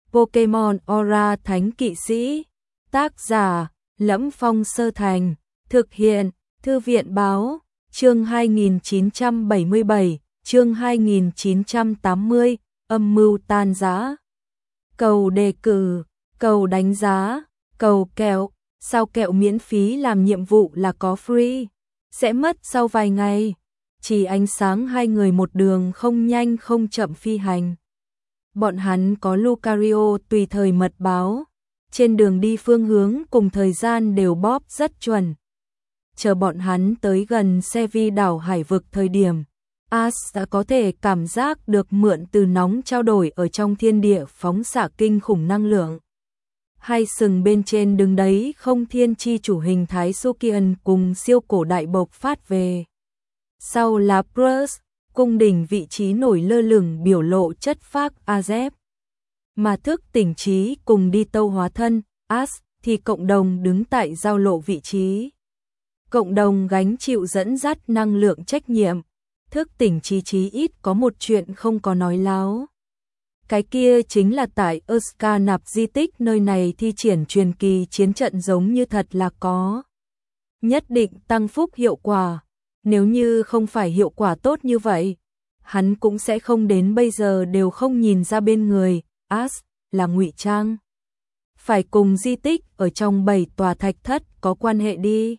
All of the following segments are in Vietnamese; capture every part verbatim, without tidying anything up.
Pokemon Aura Thánh Kỵ Sĩ. Tác giả: Lẫm Phong Sơ Thành. Thực hiện: Thư viện Báo. Chương hai nghìn chín trăm bảy mươi bảy, chương hai nghìn chín trăm tám mươi, âm mưu tan rã. Cầu đề cử, cầu đánh giá, cầu kẹo. Sao kẹo miễn phí làm nhiệm vụ là có free? Sẽ mất sau vài ngày. Chỉ ánh sáng hai người một đường không nhanh không chậm phi hành. Bọn hắn có Lucario tùy thời mật báo. Trên đường đi phương hướng cùng thời gian đều bóp rất chuẩn. Chờ bọn hắn tới gần Sevi đảo hải vực thời điểm, Ash đã có thể cảm giác được mượn từ nóng trao đổi ở trong thiên địa phóng xạ kinh khủng năng lượng. Hai sừng bên trên đứng đấy không thiên chi chủ hình thái Sukian cùng siêu cổ đại bộc phát về. Sau là Bruce, cung đỉnh vị trí nổi lơ lửng biểu lộ chất phác Azep. Mà thức tỉnh trí cùng đi tâu hóa thân, Ash thì cộng đồng đứng tại giao lộ vị trí. Cộng đồng gánh chịu dẫn dắt năng lượng trách nhiệm. Thức tỉnh trí chí ít có một chuyện không có nói láo. Cái kia chính là tại Oscar nạp di tích nơi này thi triển truyền kỳ chiến trận giống như thật là có. Nhất định tăng phúc hiệu quả. Nếu như không phải hiệu quả tốt như vậy, hắn cũng sẽ không đến bây giờ đều không nhìn ra bên người, Ash là ngụy trang. Phải cùng di tích ở trong bảy tòa thạch thất có quan hệ đi.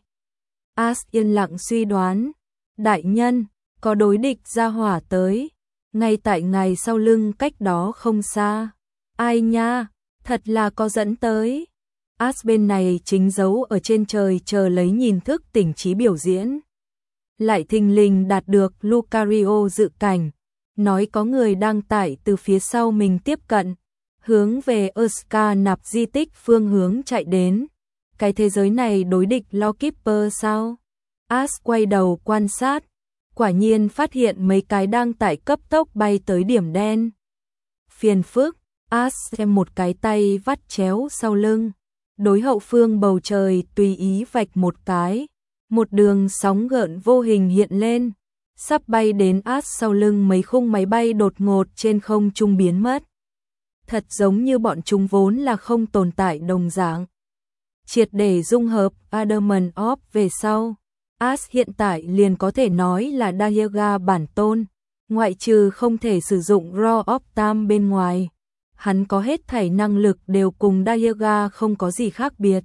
Ash yên lặng suy đoán. Đại nhân, có đối địch ra hỏa tới. Ngay tại ngày sau lưng cách đó không xa. Ai nha, thật là có dẫn tới. Ash bên này chính giấu ở trên trời chờ lấy nhìn thức tỉnh trí biểu diễn. Lại thình lình đạt được Lucario dự cảnh. Nói có người đang tải từ phía sau mình tiếp cận. Hướng về Oscar nạp di tích phương hướng chạy đến. Cái thế giới này đối địch Lawkeeper sao? Ash quay đầu quan sát. Quả nhiên phát hiện mấy cái đang tải cấp tốc bay tới điểm đen. Phiền phức, Ash xem một cái tay vắt chéo sau lưng. Đối hậu phương bầu trời tùy ý vạch một cái. Một đường sóng gợn vô hình hiện lên. Sắp bay đến Ash sau lưng mấy khung máy bay đột ngột trên không trung biến mất. Thật giống như bọn chúng vốn là không tồn tại đồng dạng. Triệt để dung hợp Adamant Orb về sau. Ash hiện tại liền có thể nói là Dialga bản tôn, ngoại trừ không thể sử dụng Raw Optam bên ngoài. Hắn có hết thảy năng lực đều cùng Dialga không có gì khác biệt.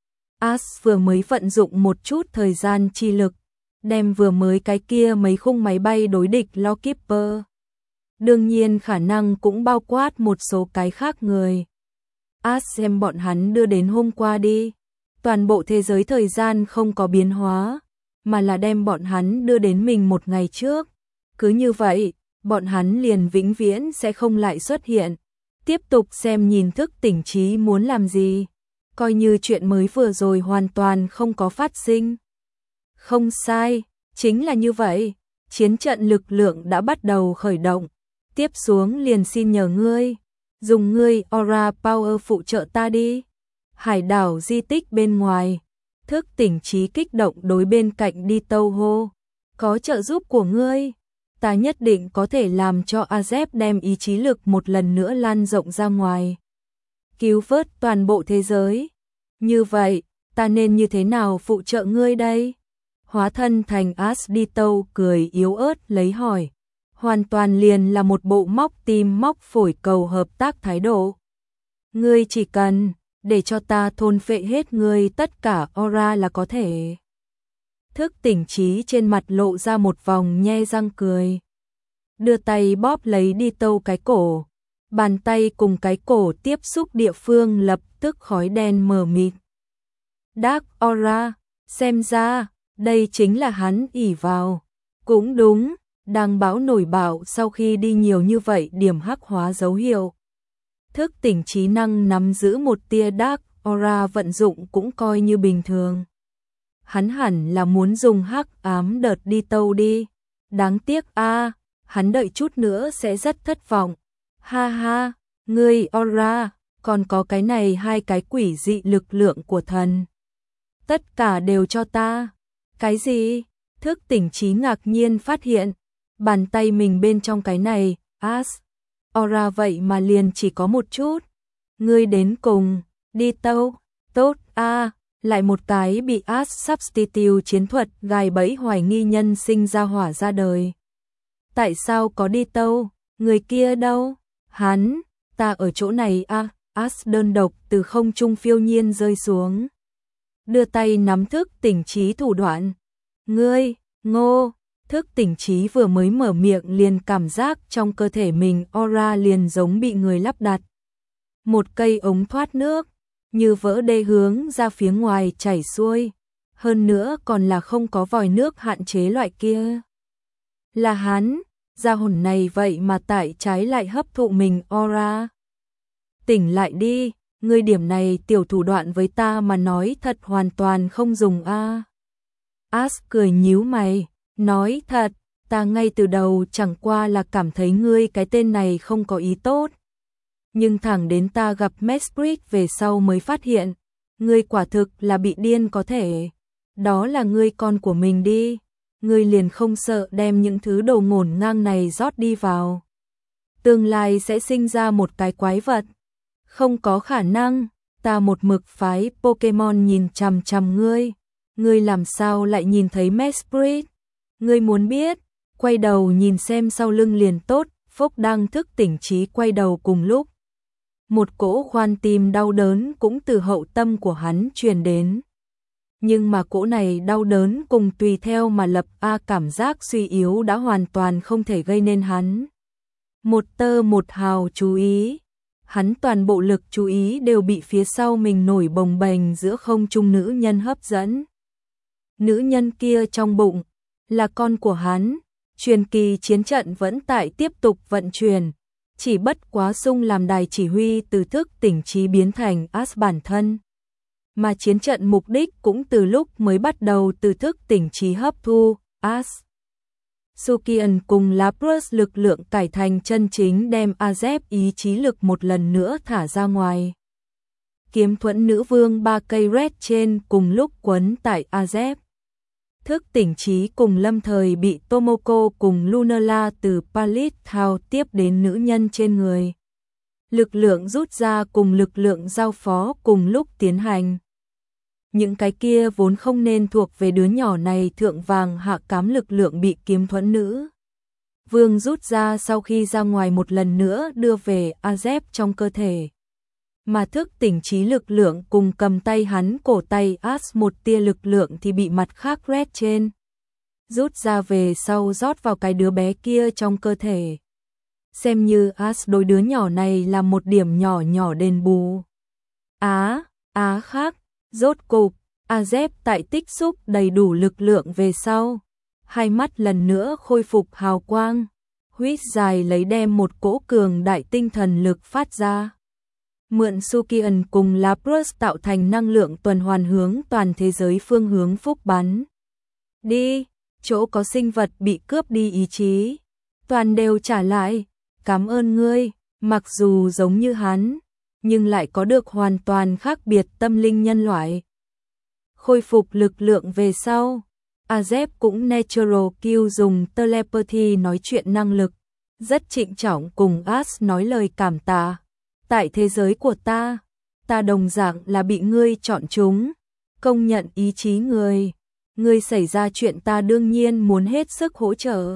Ash vừa mới vận dụng một chút thời gian chi lực, đem vừa mới cái kia mấy khung máy bay đối địch Lawkeeper. Đương nhiên khả năng cũng bao quát một số cái khác người. Ash xem bọn hắn đưa đến hôm qua đi. Toàn bộ thế giới thời gian không có biến hóa, mà là đem bọn hắn đưa đến mình một ngày trước. Cứ như vậy, bọn hắn liền vĩnh viễn sẽ không lại xuất hiện. Tiếp tục xem nhìn thức tỉnh trí muốn làm gì. Coi như chuyện mới vừa rồi hoàn toàn không có phát sinh. Không sai, chính là như vậy. Chiến trận lực lượng đã bắt đầu khởi động. Tiếp xuống liền xin nhờ ngươi, dùng ngươi Aura Power phụ trợ ta đi. Hải đảo di tích bên ngoài. Thức tỉnh trí kích động đối bên cạnh đi tâu hô. Có trợ giúp của ngươi, ta nhất định có thể làm cho Azep đem ý chí lực một lần nữa lan rộng ra ngoài. Cứu vớt toàn bộ thế giới. Như vậy, ta nên như thế nào phụ trợ ngươi đây? Hóa thân thành Ash đi tâu cười yếu ớt lấy hỏi. Hoàn toàn liền là một bộ móc tim móc phổi cầu hợp tác thái độ. Ngươi chỉ cần để cho ta thôn phệ hết ngươi tất cả aura là có thể. Thức tỉnh trí trên mặt lộ ra một vòng nhe răng cười. Đưa tay bóp lấy đi tâu cái cổ. Bàn tay cùng cái cổ tiếp xúc địa phương lập tức khói đen mờ mịt. Dark aura, xem ra, đây chính là hắn ỷ vào. Cũng đúng, đang bão nổi bão sau khi đi nhiều như vậy điểm hắc hóa dấu hiệu. Thức tỉnh trí năng nắm giữ một tia Dark Aura vận dụng cũng coi như bình thường. Hắn hẳn là muốn dùng hắc ám đợt đi tâu đi. Đáng tiếc a, à, hắn đợi chút nữa sẽ rất thất vọng. Ha ha, ngươi Aura, còn có cái này hai cái quỷ dị lực lượng của thần. Tất cả đều cho ta. Cái gì? Thức tỉnh trí ngạc nhiên phát hiện. Bàn tay mình bên trong cái này, Ash. Aura vậy mà liền chỉ có một chút. Ngươi đến cùng, đi tâu, tốt a, lại một cái bị As Substitute chiến thuật gài bẫy hoài nghi nhân sinh ra hỏa ra đời. Tại sao có đi tâu, người kia đâu? Hắn, ta ở chỗ này a, As đơn độc từ không trung phiêu nhiên rơi xuống. Đưa tay nắm thức tỉnh trí thủ đoạn. Ngươi, Ngô, thức tỉnh trí vừa mới mở miệng liền cảm giác trong cơ thể mình aura liền giống bị người lắp đặt. Một cây ống thoát nước, như vỡ đê hướng ra phía ngoài chảy xuôi. Hơn nữa còn là không có vòi nước hạn chế loại kia. Là hắn, gia hồn này vậy mà tại trái lại hấp thụ mình aura. Tỉnh lại đi, ngươi điểm này tiểu thủ đoạn với ta mà nói thật hoàn toàn không dùng a. As cười nhíu mày, nói thật, ta ngay từ đầu chẳng qua là cảm thấy ngươi cái tên này không có ý tốt. Nhưng thẳng đến ta gặp Mesprit về sau mới phát hiện, ngươi quả thực là bị điên có thể. Đó là ngươi con của mình đi, ngươi liền không sợ đem những thứ đồ ngổn ngang này rót đi vào. Tương lai sẽ sinh ra một cái quái vật. Không có khả năng, ta một mực phái Pokemon nhìn chằm chằm ngươi. Ngươi làm sao lại nhìn thấy Mesprit? Ngươi muốn biết, quay đầu nhìn xem sau lưng liền tốt. Phúc đang thức tỉnh trí quay đầu cùng lúc. Một cỗ khoan tim đau đớn cũng từ hậu tâm của hắn truyền đến. Nhưng mà cỗ này đau đớn cùng tùy theo mà lập A cảm giác suy yếu đã hoàn toàn không thể gây nên hắn một tơ một hào chú ý. Hắn toàn bộ lực chú ý đều bị phía sau mình nổi bồng bềnh giữa không trung nữ nhân hấp dẫn. Nữ nhân kia trong bụng là con của hắn. Truyền kỳ chiến trận vẫn tại tiếp tục vận chuyển, chỉ bất quá Sung làm đài chỉ huy từ thức tỉnh trí biến thành As bản thân. Mà chiến trận mục đích cũng từ lúc mới bắt đầu từ thức tỉnh trí hấp thu As. Sukian cùng Lapras lực lượng cải thành chân chính đem Azep ý chí lực một lần nữa thả ra ngoài. Kiếm thuẫn nữ vương ba cây red trên cùng lúc quấn tại Azep. Thức tỉnh trí cùng lâm thời bị Tomoko cùng Lunala từ Pallet thao tiếp đến nữ nhân trên người. Lực lượng rút ra cùng lực lượng giao phó cùng lúc tiến hành. Những cái kia vốn không nên thuộc về đứa nhỏ này thượng vàng hạ cám lực lượng bị kiếm thuẫn nữ vương rút ra sau khi ra ngoài một lần nữa đưa về Azep trong cơ thể. Mà thức tỉnh trí lực lượng cùng cầm tay hắn cổ tay As một tia lực lượng thì bị mặt khác red trên rút ra về sau rót vào cái đứa bé kia trong cơ thể. Xem như As đối đứa nhỏ này là một điểm nhỏ nhỏ đền bù. Á, á khác, rốt cục, Azep tại tích xúc đầy đủ lực lượng về sau. Hai mắt lần nữa khôi phục hào quang, huýt dài lấy đem một cỗ cường đại tinh thần lực phát ra. Mượn Sukian cùng Lapras tạo thành năng lượng tuần hoàn hướng toàn thế giới phương hướng phúc bắn. Đi, chỗ có sinh vật bị cướp đi ý chí. Toàn đều trả lại, cảm ơn ngươi, mặc dù giống như hắn, nhưng lại có được hoàn toàn khác biệt tâm linh nhân loại. Khôi phục lực lượng về sau, Azep cũng Natural Kill dùng telepathy nói chuyện năng lực, rất trịnh trọng cùng As nói lời cảm tạ. Tại thế giới của ta, ta đồng dạng là bị ngươi chọn chúng, công nhận ý chí người. Ngươi xảy ra chuyện ta đương nhiên muốn hết sức hỗ trợ.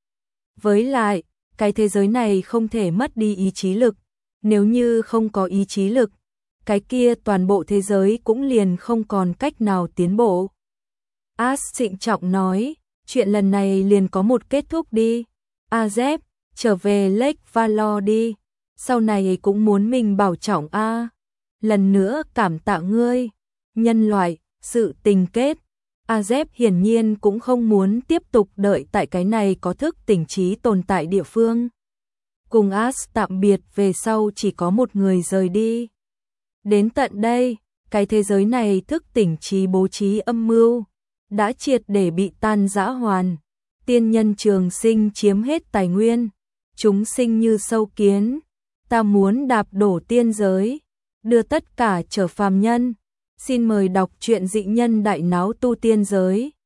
Với lại, cái thế giới này không thể mất đi ý chí lực. Nếu như không có ý chí lực, cái kia toàn bộ thế giới cũng liền không còn cách nào tiến bộ. As trịnh trọng nói, chuyện lần này liền có một kết thúc đi. Azep, trở về Lake Valor đi. Sau này cũng muốn mình bảo trọng a. À. Lần nữa cảm tạ ngươi. Nhân loại, sự tình kết. Azep hiển nhiên cũng không muốn tiếp tục đợi tại cái này có thức tỉnh trí tồn tại địa phương. Cùng As tạm biệt về sau chỉ có một người rời đi. Đến tận đây, cái thế giới này thức tỉnh trí bố trí âm mưu đã triệt để bị tan rã hoàn. Tiên nhân trường sinh chiếm hết tài nguyên, chúng sinh như sâu kiến. Ta muốn đạp đổ tiên giới, đưa tất cả trở phàm nhân. Xin mời đọc truyện Dị Nhân Đại Náo Tu Tiên Giới.